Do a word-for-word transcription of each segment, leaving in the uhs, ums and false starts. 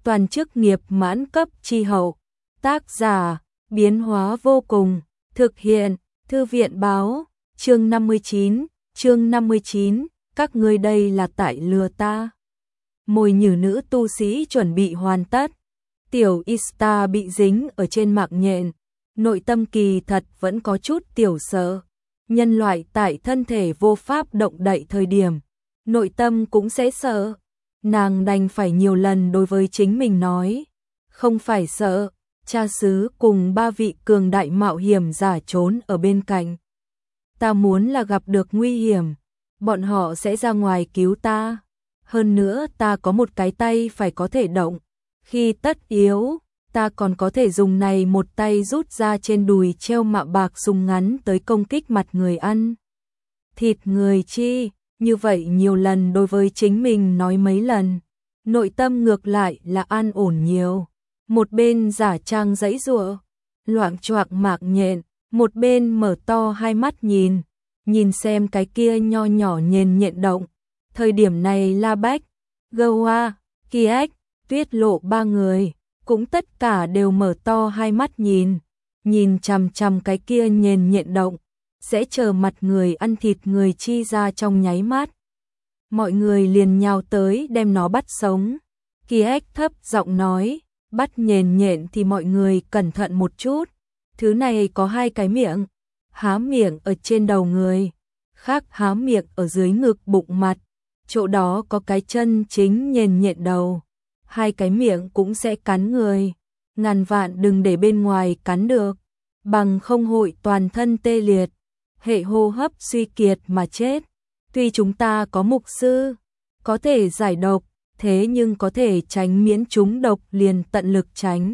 toàn chức nghiệp mãn cấp chi hậu. Tác giả, biến hóa vô cùng, thực hiện, thư viện báo, chương năm mươi chín, chương năm mươi chín, các ngươi đây là tại lừa ta. Mồi nhử nữ tu sĩ chuẩn bị hoàn tất, tiểu Ista bị dính ở trên mạng nhện, nội tâm kỳ thật vẫn có chút tiểu sợ. Nhân loại tại thân thể vô pháp động đậy thời điểm, nội tâm cũng sẽ sợ. Nàng đành phải nhiều lần đối với chính mình nói, không phải sợ, cha xứ cùng ba vị cường đại mạo hiểm giả trốn ở bên cạnh. Ta muốn là gặp được nguy hiểm, bọn họ sẽ ra ngoài cứu ta. Hơn nữa ta có một cái tay phải có thể động, khi tất yếu, ta còn có thể dùng này một tay rút ra trên đùi treo mạ bạc dùng ngắn tới công kích mặt người ăn thịt người chi. Như vậy nhiều lần đối với chính mình nói mấy lần, nội tâm ngược lại là an ổn nhiều. Một bên giả trang giãy giụa, loạng choạng mạc nhện, một bên mở to hai mắt nhìn, nhìn xem cái kia nho nhỏ nhện nhện động. Thời điểm này La Bách, Goa, Kiếc, Tuyết Lộ ba người cũng tất cả đều mở to hai mắt nhìn, nhìn chằm chằm cái kia nhện nhện động, sẽ chờ mặt người ăn thịt người chi ra trong nháy mắt. Mọi người liền nhào tới đem nó bắt sống. Kiếc thấp giọng nói, bắt nhện nhện thì mọi người cẩn thận một chút. Thứ này có hai cái miệng, há miệng ở trên đầu người, khác há miệng ở dưới ngực bụng mặt, chỗ đó có cái chân chính nhện nhện đầu. Hai cái miệng cũng sẽ cắn người, ngàn vạn đừng để bên ngoài cắn được, bằng không hội toàn thân tê liệt, hệ hô hấp suy kiệt mà chết. Tuy chúng ta có mục sư, có thể giải độc, thế nhưng có thể tránh miễn chúng độc liền tận lực tránh.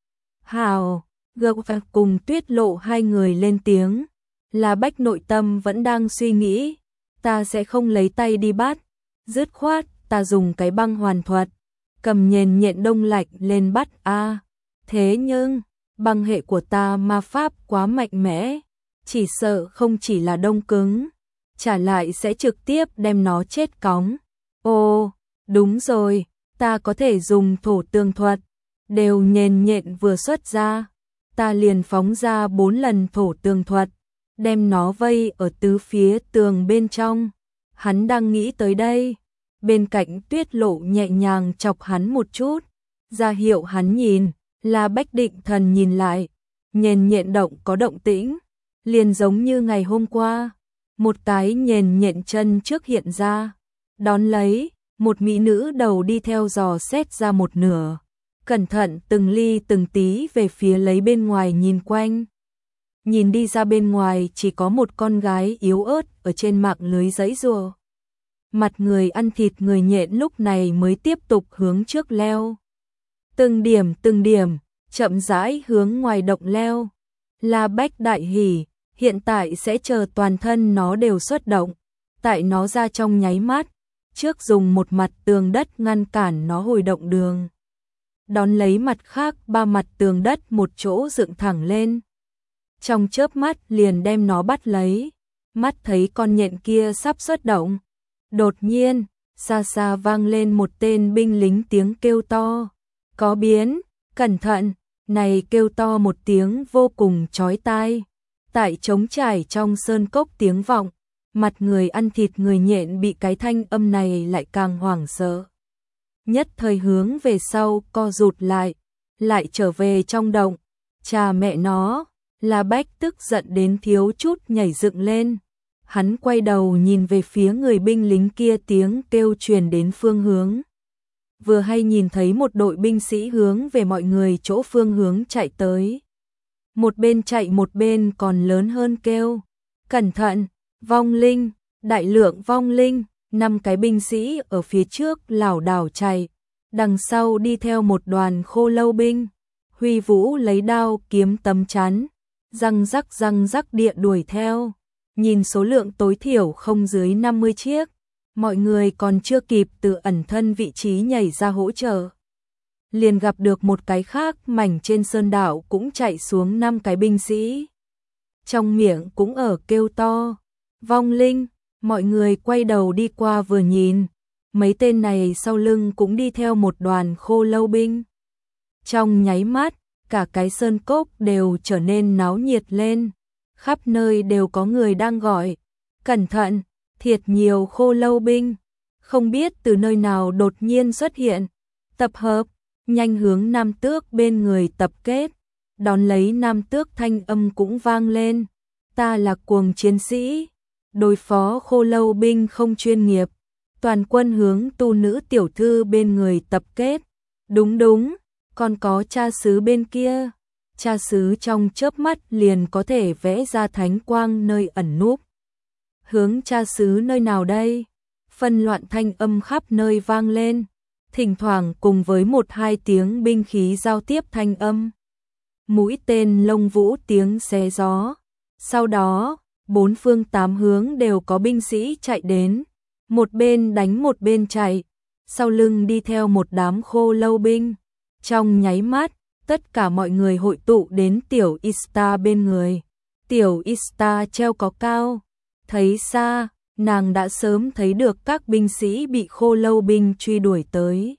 Hào, Gợp cùng Tuyết Lộ hai người lên tiếng, là Bách nội tâm vẫn đang suy nghĩ, ta sẽ không lấy tay đi bắt, dứt khoát ta dùng cái băng hoàn thuật, cầm nhện nhện đông lạnh lên bắt a. Thế nhưng, băng hệ của ta ma pháp quá mạnh mẽ, chỉ sợ không chỉ là đông cứng, trả lại sẽ trực tiếp đem nó chết cóng. Ô, đúng rồi, ta có thể dùng thổ tường thuật, đều nhện nhện vừa xuất ra, ta liền phóng ra bốn lần thổ tường thuật, đem nó vây ở tứ phía tường bên trong. Hắn đang nghĩ tới đây, bên cạnh Tuyết Lộ nhẹ nhàng chọc hắn một chút, ra hiệu hắn nhìn. La Bách định thần nhìn lại, nhện nhện động có động tĩnh, liền giống như ngày hôm qua, một cái nhện nhện chân trước hiện ra, đón lấy, một mỹ nữ đầu đi theo dò xét ra một nửa, cẩn thận từng ly từng tí về phía lấy bên ngoài nhìn quanh. Nhìn đi ra bên ngoài chỉ có một con gái yếu ớt ở trên mạng lưới giãy giụa. Mặt người ăn thịt người nhện lúc này mới tiếp tục hướng trước leo. Từng điểm từng điểm, chậm rãi hướng ngoài động leo. La Bách đại hỉ, hiện tại sẽ chờ toàn thân nó đều xuất động, tại nó ra trong nháy mắt, trước dùng một mặt tường đất ngăn cản nó hồi động đường. Đón lấy mặt khác ba mặt tường đất một chỗ dựng thẳng lên. Trong chớp mắt liền đem nó bắt lấy, mắt thấy con nhện kia sắp xuất động. Đột nhiên, xa xa vang lên một tên binh lính tiếng kêu to. Có biến, cẩn thận, này kêu to một tiếng vô cùng chói tai. Tại trống trải trong sơn cốc tiếng vọng, mặt người ăn thịt người nhện bị cái thanh âm này lại càng hoảng sợ. Nhất thời hướng về sau co rụt lại, lại trở về trong động. Cha mẹ nó, La Bách tức giận đến thiếu chút nhảy dựng lên. Hắn quay đầu nhìn về phía người binh lính kia, tiếng kêu truyền đến phương hướng. Vừa hay nhìn thấy một đội binh sĩ hướng về mọi người chỗ phương hướng chạy tới. Một bên chạy một bên còn lớn hơn kêu, cẩn thận, vong linh, đại lượng vong linh. Năm cái binh sĩ ở phía trước lảo đảo chạy, đằng sau đi theo một đoàn khô lâu binh. Huy Vũ lấy đao kiếm tấm chắn, răng rắc răng rắc địa đuổi theo. Nhìn số lượng tối thiểu không dưới năm mươi chiếc, mọi người còn chưa kịp tự ẩn thân vị trí nhảy ra hỗ trợ, liền gặp được một cái khác mảnh trên sơn đảo cũng chạy xuống năm cái binh sĩ. Trong miệng cũng ở kêu to, vong linh. Mọi người quay đầu đi qua vừa nhìn, mấy tên này sau lưng cũng đi theo một đoàn khô lâu binh. Trong nháy mắt, cả cái sơn cốc đều trở nên náo nhiệt lên, khắp nơi đều có người đang gọi, cẩn thận, thiệt nhiều khô lâu binh, không biết từ nơi nào đột nhiên xuất hiện, tập hợp, nhanh hướng Nam Tước bên người tập kết, đón lấy Nam Tước thanh âm cũng vang lên, ta là cuồng chiến sĩ, đối phó khô lâu binh không chuyên nghiệp, toàn quân hướng tu nữ tiểu thư bên người tập kết, đúng đúng, còn có cha xứ bên kia, cha xứ trong chớp mắt liền có thể vẽ ra thánh quang nơi ẩn núp. Hướng cha xứ nơi nào đây? Phân loạn thanh âm khắp nơi vang lên, thỉnh thoảng cùng với một hai tiếng binh khí giao tiếp thanh âm. Mũi tên lông vũ tiếng xé gió. Sau đó, bốn phương tám hướng đều có binh sĩ chạy đến, một bên đánh một bên chạy, sau lưng đi theo một đám khô lâu binh. Trong nháy mắt, tất cả mọi người hội tụ đến tiểu Ista bên người. Tiểu Ista treo có cao, thấy xa, nàng đã sớm thấy được các binh sĩ bị khô lâu binh truy đuổi tới.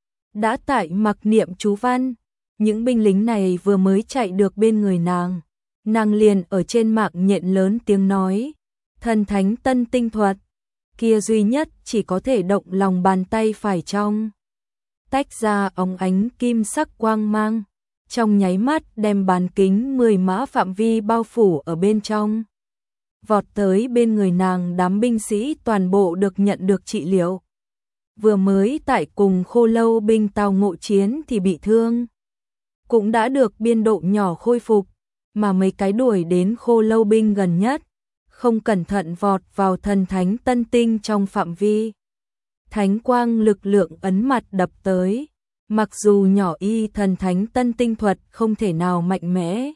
Đã tại mặc niệm chú văn, những binh lính này vừa mới chạy được bên người nàng. Nàng liền ở trên mạng nhện lớn tiếng nói, thần thánh tân tinh thuật, kia duy nhất chỉ có thể động lòng bàn tay phải trong. Tách ra óng ánh kim sắc quang mang, trong nháy mắt đem bán kính mười mã phạm vi bao phủ ở bên trong. Vọt tới bên người nàng đám binh sĩ toàn bộ được nhận được trị liệu. Vừa mới tại cùng khô lâu binh tao ngộ chiến thì bị thương, cũng đã được biên độ nhỏ khôi phục, mà mấy cái đuổi đến khô lâu binh gần nhất, không cẩn thận vọt vào thần thánh tân tinh trong phạm vi. Thánh quang lực lượng ấn mặt đập tới, mặc dù nhỏ y thần thánh tân tinh thuật không thể nào mạnh mẽ,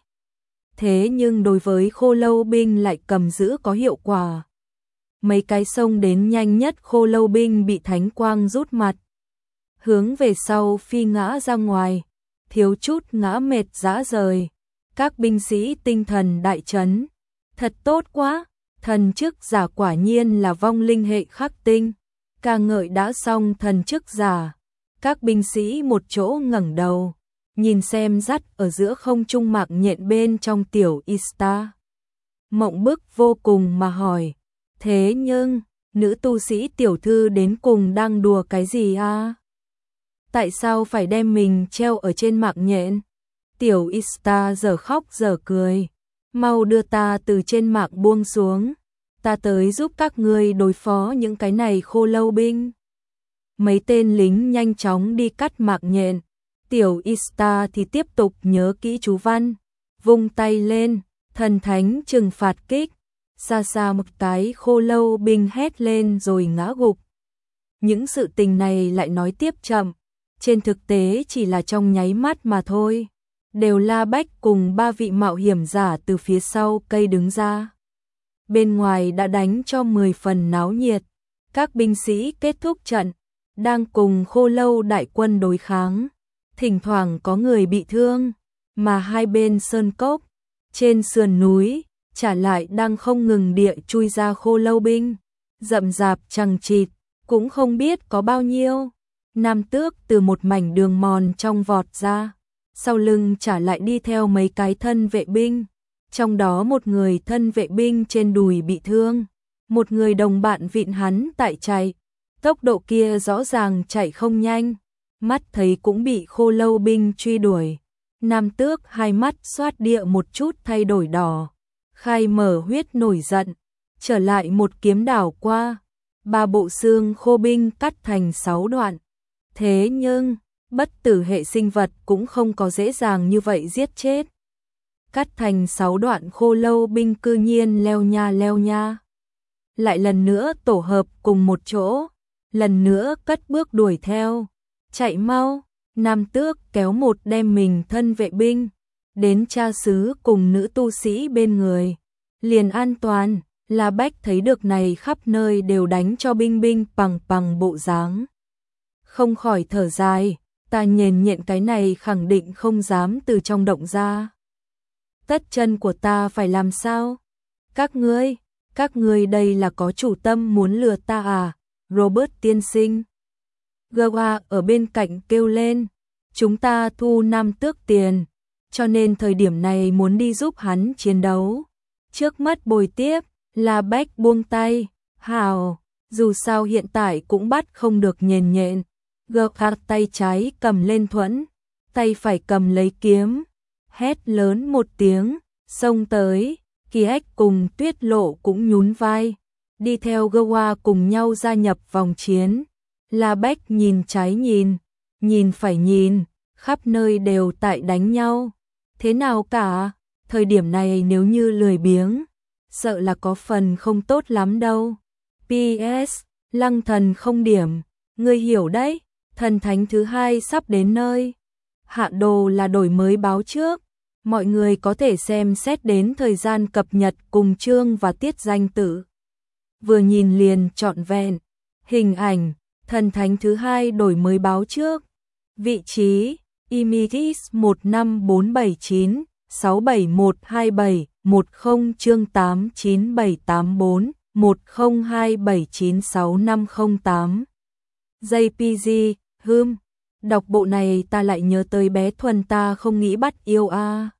thế nhưng đối với khô lâu binh lại cầm giữ có hiệu quả. Mấy cái xông đến nhanh nhất khô lâu binh bị thánh quang rút mặt, hướng về sau phi ngã ra ngoài, thiếu chút ngã mệt rã rời. Các binh sĩ tinh thần đại chấn, thật tốt quá, thần chức giả quả nhiên là vong linh hệ khắc tinh, ca ngợi đã xong thần chức giả. Các binh sĩ một chỗ ngẩng đầu, nhìn xem dắt ở giữa không trung mạc nhện bên trong tiểu Ista. Mộng bức vô cùng mà hỏi, thế nhưng, nữ tu sĩ tiểu thư đến cùng đang đùa cái gì à? Tại sao phải đem mình treo ở trên mạc nhện? Tiểu Ista giờ khóc giờ cười, mau đưa ta từ trên mạc buông xuống, ta tới giúp các ngươi đối phó những cái này khô lâu binh. Mấy tên lính nhanh chóng đi cắt mạc nhện, tiểu Ista thì tiếp tục nhớ kỹ chú văn, vung tay lên, thần thánh trừng phạt kích, xa xa một cái khô lâu binh hét lên rồi ngã gục. Những sự tình này lại nói tiếp chậm, trên thực tế chỉ là trong nháy mắt mà thôi. Đều La Bách cùng ba vị mạo hiểm giả từ phía sau cây đứng ra. Bên ngoài đã đánh cho mười phần náo nhiệt, các binh sĩ kết thúc trận, đang cùng khô lâu đại quân đối kháng. Thỉnh thoảng có người bị thương, mà hai bên sơn cốc, trên sườn núi, trả lại đang không ngừng địa chui ra khô lâu binh. Rậm rạp chằng chịt, cũng không biết có bao nhiêu. Nam Tước từ một mảnh đường mòn trong vọt ra. Sau lưng trả lại đi theo mấy cái thân vệ binh, trong đó một người thân vệ binh trên đùi bị thương, một người đồng bạn vịn hắn tại chạy, tốc độ kia rõ ràng chạy không nhanh, mắt thấy cũng bị khô lâu binh truy đuổi. Nam Tước hai mắt xoát địa một chút thay đổi đỏ, khai mở huyết nổi giận, trở lại một kiếm đảo qua, ba bộ xương khô binh cắt thành sáu đoạn. Thế nhưng bất tử hệ sinh vật cũng không có dễ dàng như vậy giết chết. Cắt thành sáu đoạn khô lâu binh cư nhiên leo nha leo nha. Lại lần nữa tổ hợp cùng một chỗ, lần nữa cất bước đuổi theo. Chạy mau, Nam Tước kéo một đem mình thân vệ binh, đến cha xứ cùng nữ tu sĩ bên người. Liền an toàn, La Bách thấy được này khắp nơi đều đánh cho binh binh bằng bằng bộ dáng. Không khỏi thở dài. Ta nhền nhện cái này khẳng định không dám từ trong động ra. Tất chân của ta phải làm sao? Các ngươi, các ngươi đây là có chủ tâm muốn lừa ta à? Robert tiên sinh. Gawa ở bên cạnh kêu lên, chúng ta thu Nam Tước tiền, cho nên thời điểm này muốn đi giúp hắn chiến đấu. Trước mắt bồi tiếp, La Bách buông tay, hào, dù sao hiện tại cũng bắt không được nhền nhện. Gawa tay trái cầm lên thuẫn, tay phải cầm lấy kiếm, hét lớn một tiếng, xông tới, Kỳ Ách cùng Tuyết Lộ cũng nhún vai, đi theo Gawa cùng nhau gia nhập vòng chiến. La Bách nhìn trái nhìn, nhìn phải nhìn, khắp nơi đều tại đánh nhau. Thế nào cả, thời điểm này nếu như lười biếng, sợ là có phần không tốt lắm đâu. pê ét, Lăng Thần không điểm, ngươi hiểu đấy, thần thánh thứ hai sắp đến nơi. Hạ đồ là đổi mới báo trước, mọi người có thể xem xét đến thời gian cập nhật cùng chương và tiết danh tự. Vừa nhìn liền trọn vẹn, hình ảnh, thần thánh thứ hai đổi mới báo trước. Vị trí, Imitis một năm bốn bảy chín, sáu bảy một hai bảy, một không chương tám chín bảy tám bốn, một không hai bảy chín sáu năm không tám. jê pê giê, hưm, đọc bộ này ta lại nhớ tới bé Thuần ta không nghĩ bắt yêu a. À.